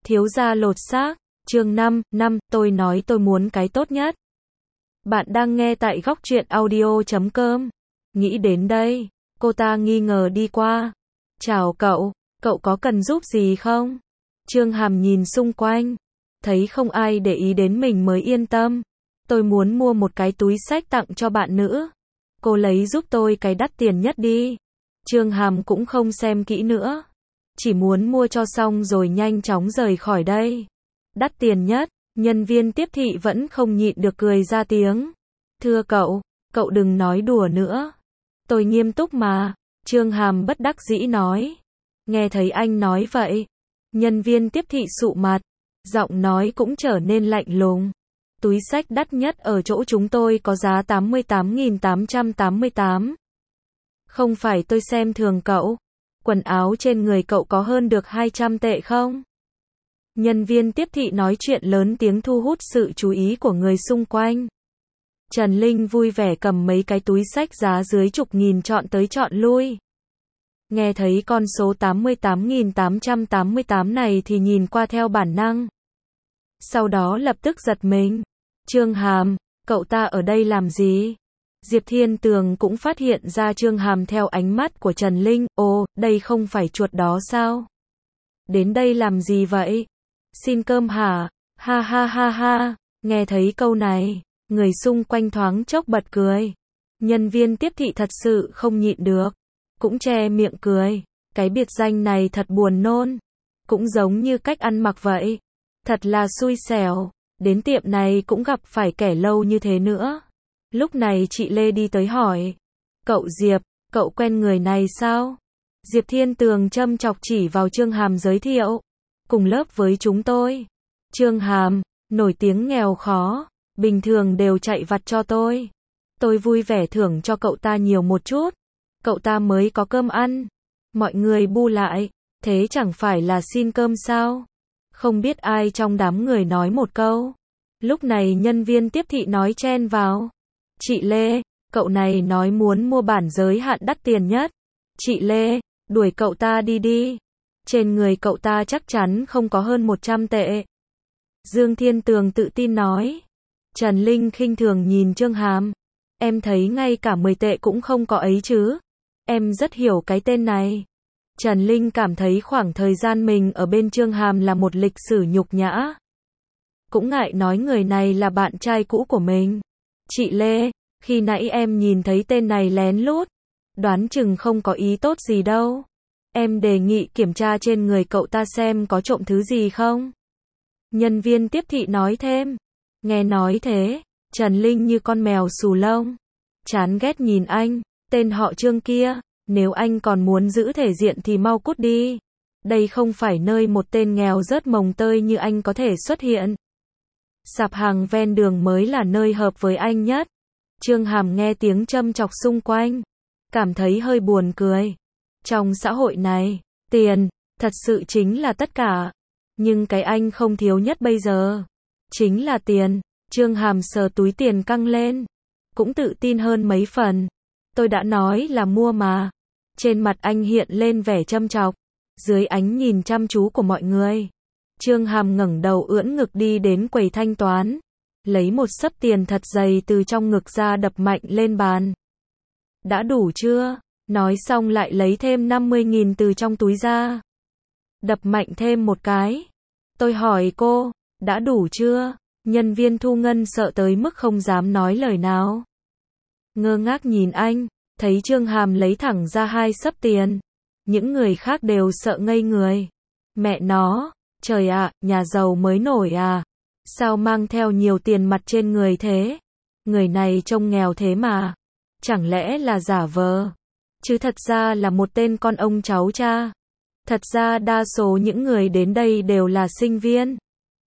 Thiếu gia lột xác, chương 5, tôi nói tôi muốn cái tốt nhất. Bạn đang nghe tại góc truyện audio.com. Nghĩ đến đây, cô ta nghi ngờ đi qua. Chào cậu, cậu có cần giúp gì không? Trương Hàm nhìn xung quanh, thấy không ai để ý đến mình mới yên tâm. Tôi muốn mua một cái túi xách tặng cho bạn nữ. Cô lấy giúp tôi cái đắt tiền nhất đi. Trương Hàm cũng không xem kỹ nữa. Chỉ muốn mua cho xong rồi nhanh chóng rời khỏi đây. Đắt tiền nhất, nhân viên tiếp thị vẫn không nhịn được cười ra tiếng. Thưa cậu đừng nói đùa nữa. Tôi nghiêm túc mà, Trương Hàm bất đắc dĩ nói. Nghe thấy anh nói vậy, nhân viên tiếp thị sụ mặt, giọng nói cũng trở nên lạnh lùng. Túi xách đắt nhất ở chỗ chúng tôi có giá 88.888. Không phải tôi xem thường cậu. Quần áo trên người cậu có hơn được 200 tệ không? Nhân viên tiếp thị nói chuyện lớn tiếng thu hút sự chú ý của người xung quanh. Trần Linh vui vẻ cầm mấy cái túi xách giá dưới chục nghìn chọn tới chọn lui. Nghe thấy con số 88.888 này thì nhìn qua theo bản năng. Sau đó lập tức giật mình. Trương Hàm, cậu ta ở đây làm gì? Diệp Thiên Tường cũng phát hiện ra Trương Hàm theo ánh mắt của Trần Linh. Ồ, đây không phải chuột đó sao? Đến đây làm gì vậy? Xin cơm hả? Ha ha ha ha. Nghe thấy câu này, người xung quanh thoáng chốc bật cười. Nhân viên tiếp thị thật sự không nhịn được, cũng che miệng cười. Cái biệt danh này thật buồn nôn. Cũng giống như cách ăn mặc vậy. Thật là xui xẻo. Đến tiệm này cũng gặp phải kẻ lâu như thế nữa. Lúc này chị Lê đi tới hỏi. Cậu Diệp, cậu quen người này sao? Diệp Thiên Tường châm chọc chỉ vào Trương Hàm giới thiệu. Cùng lớp với chúng tôi. Trương Hàm, nổi tiếng nghèo khó, bình thường đều chạy vặt cho tôi. Tôi vui vẻ thưởng cho cậu ta nhiều một chút. Cậu ta mới có cơm ăn. Mọi người bu lại, thế chẳng phải là xin cơm sao? Không biết ai trong đám người nói một câu. Lúc này nhân viên tiếp thị nói chen vào. Chị Lê, cậu này nói muốn mua bản giới hạn đắt tiền nhất. Chị Lê, đuổi cậu ta đi đi. Trên người cậu ta chắc chắn không có hơn 100 tệ. Dương Thiên Tường tự tin nói. Trần Linh khinh thường nhìn Trương Hàm. Em thấy ngay cả 10 tệ cũng không có ấy chứ. Em rất hiểu cái tên này. Trần Linh cảm thấy khoảng thời gian mình ở bên Trương Hàm là một lịch sử nhục nhã. Cũng ngại nói người này là bạn trai cũ của mình. Chị Lê, khi nãy em nhìn thấy tên này lén lút. Đoán chừng không có ý tốt gì đâu. Em đề nghị kiểm tra trên người cậu ta xem có trộm thứ gì không. Nhân viên tiếp thị nói thêm. Nghe nói thế, Trần Linh như con mèo xù lông. Chán ghét nhìn anh, tên họ Trương kia. Nếu anh còn muốn giữ thể diện thì mau cút đi. Đây không phải nơi một tên nghèo rớt mồng tơi như anh có thể xuất hiện. Sạp hàng ven đường mới là nơi hợp với anh nhất. Trương Hàm nghe tiếng châm chọc xung quanh, cảm thấy hơi buồn cười. Trong xã hội này, tiền, thật sự chính là tất cả. Nhưng cái anh không thiếu nhất bây giờ, chính là tiền. Trương Hàm sờ túi tiền căng lên, cũng tự tin hơn mấy phần. Tôi đã nói là mua mà. Trên mặt anh hiện lên vẻ châm chọc, dưới ánh nhìn chăm chú của mọi người. Trương Hàm ngẩng đầu ưỡn ngực đi đến quầy thanh toán, lấy một xấp tiền thật dày từ trong ngực ra đập mạnh lên bàn. Đã đủ chưa? Nói xong lại lấy thêm 50.000 từ trong túi ra. Đập mạnh thêm một cái. Tôi hỏi cô, đã đủ chưa? Nhân viên thu ngân sợ tới mức không dám nói lời nào. Ngơ ngác nhìn anh, thấy Trương Hàm lấy thẳng ra 2 xấp tiền. Những người khác đều sợ ngây người. Mẹ nó, trời ạ, nhà giàu mới nổi à? Sao mang theo nhiều tiền mặt trên người thế? Người này trông nghèo thế mà. Chẳng lẽ là giả vờ? Chứ thật ra là một tên con ông cháu cha. Thật ra đa số những người đến đây đều là sinh viên.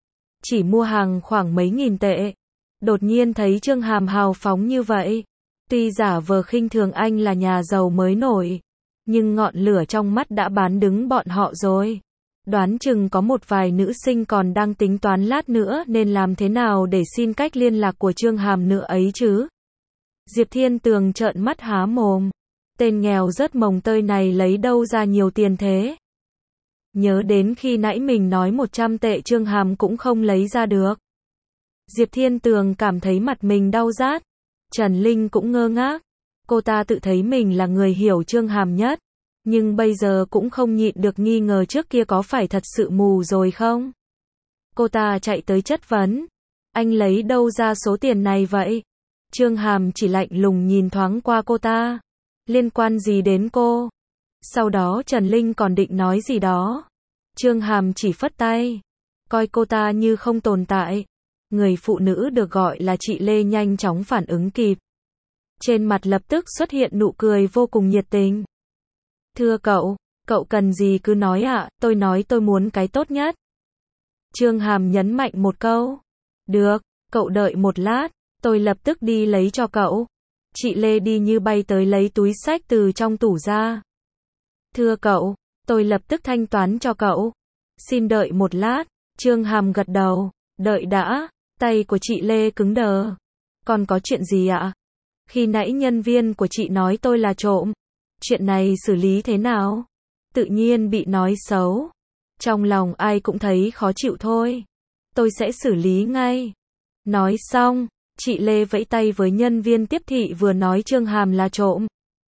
Chỉ mua hàng khoảng mấy nghìn tệ. Đột nhiên thấy Trương Hàm hào phóng như vậy. Tuy giả vờ khinh thường anh là nhà giàu mới nổi, nhưng ngọn lửa trong mắt đã bán đứng bọn họ rồi. Đoán chừng có một vài nữ sinh còn đang tính toán lát nữa nên làm thế nào để xin cách liên lạc của Trương Hàm nữa ấy chứ. Diệp Thiên Tường trợn mắt há mồm. Tên nghèo rớt mồng tơi này lấy đâu ra nhiều tiền thế? nhớ đến khi nãy mình nói 100 tệ Trương Hàm cũng không lấy ra được. Diệp Thiên Tường cảm thấy mặt mình đau rát. Trần Linh cũng ngơ ngác. Cô ta tự thấy mình là người hiểu Trương Hàm nhất. Nhưng bây giờ cũng không nhịn được nghi ngờ trước kia có phải thật sự mù rồi không? Cô ta chạy tới chất vấn. Anh lấy đâu ra số tiền này vậy? Trương Hàm chỉ lạnh lùng nhìn thoáng qua cô ta. Liên quan gì đến cô? Sau đó Trần Linh còn định nói gì đó. Trương Hàm chỉ phất tay. Coi cô ta như không tồn tại. Người phụ nữ được gọi là chị Lê nhanh chóng phản ứng kịp. Trên mặt lập tức xuất hiện nụ cười vô cùng nhiệt tình. Thưa cậu cần gì cứ nói ạ, tôi nói tôi muốn cái tốt nhất. Trương Hàm nhấn mạnh một câu. Được, cậu đợi một lát, tôi lập tức đi lấy cho cậu. Chị Lê đi như bay tới lấy túi xách từ trong tủ ra. Thưa cậu, tôi lập tức thanh toán cho cậu. Xin đợi một lát, Trương Hàm gật đầu. Đợi đã, tay của chị Lê cứng đờ. Còn có chuyện gì ạ? Khi nãy nhân viên của chị nói tôi là trộm. Chuyện này xử lý thế nào? Tự nhiên bị nói xấu. Trong lòng ai cũng thấy khó chịu thôi. Tôi sẽ xử lý ngay. Nói xong, chị Lê vẫy tay với nhân viên tiếp thị vừa nói Trương Hàm là trộm.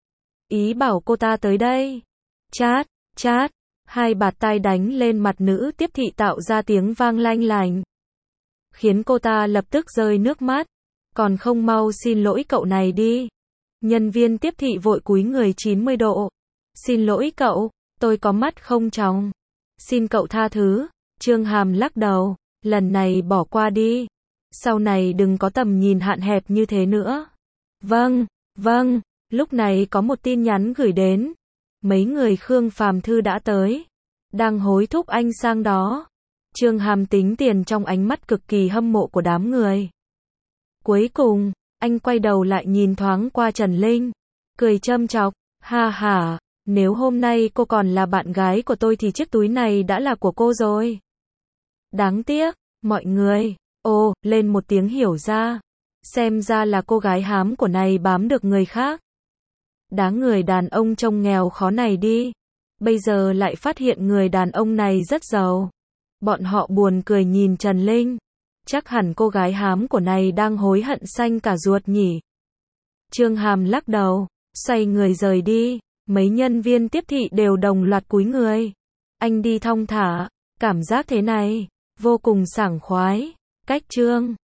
Ý bảo cô ta tới đây. Chát, chát, hai bạt tai đánh lên mặt nữ tiếp thị tạo ra tiếng vang lanh lành. Khiến cô ta lập tức rơi nước mắt. Còn không mau xin lỗi cậu này đi. Nhân viên tiếp thị vội cúi người 90 độ. Xin lỗi cậu, tôi có mắt không tròng. Xin cậu tha thứ. Trương Hàm lắc đầu. Lần này bỏ qua đi. Sau này đừng có tầm nhìn hạn hẹp như thế nữa. Vâng. Lúc này có một tin nhắn gửi đến. Mấy người Khương Phàm Thư đã tới. Đang hối thúc anh sang đó. Trương Hàm tính tiền trong ánh mắt cực kỳ hâm mộ của đám người. Cuối cùng, anh quay đầu lại nhìn thoáng qua Trần Linh. Cười châm chọc. Ha ha, nếu hôm nay cô còn là bạn gái của tôi thì chiếc túi này đã là của cô rồi. Đáng tiếc, mọi người. Ồ, lên một tiếng hiểu ra. Xem ra là cô gái hám của này bám được người khác. Đáng người đàn ông trông nghèo khó này đi. Bây giờ lại phát hiện người đàn ông này rất giàu. Bọn họ buồn cười nhìn Trần Linh. Chắc hẳn cô gái hám của này đang hối hận xanh cả ruột nhỉ. Trương Hàm lắc đầu, xoay người rời đi. Mấy nhân viên tiếp thị đều đồng loạt cúi người. Anh đi thong thả, cảm giác thế này, vô cùng sảng khoái. Cách Trương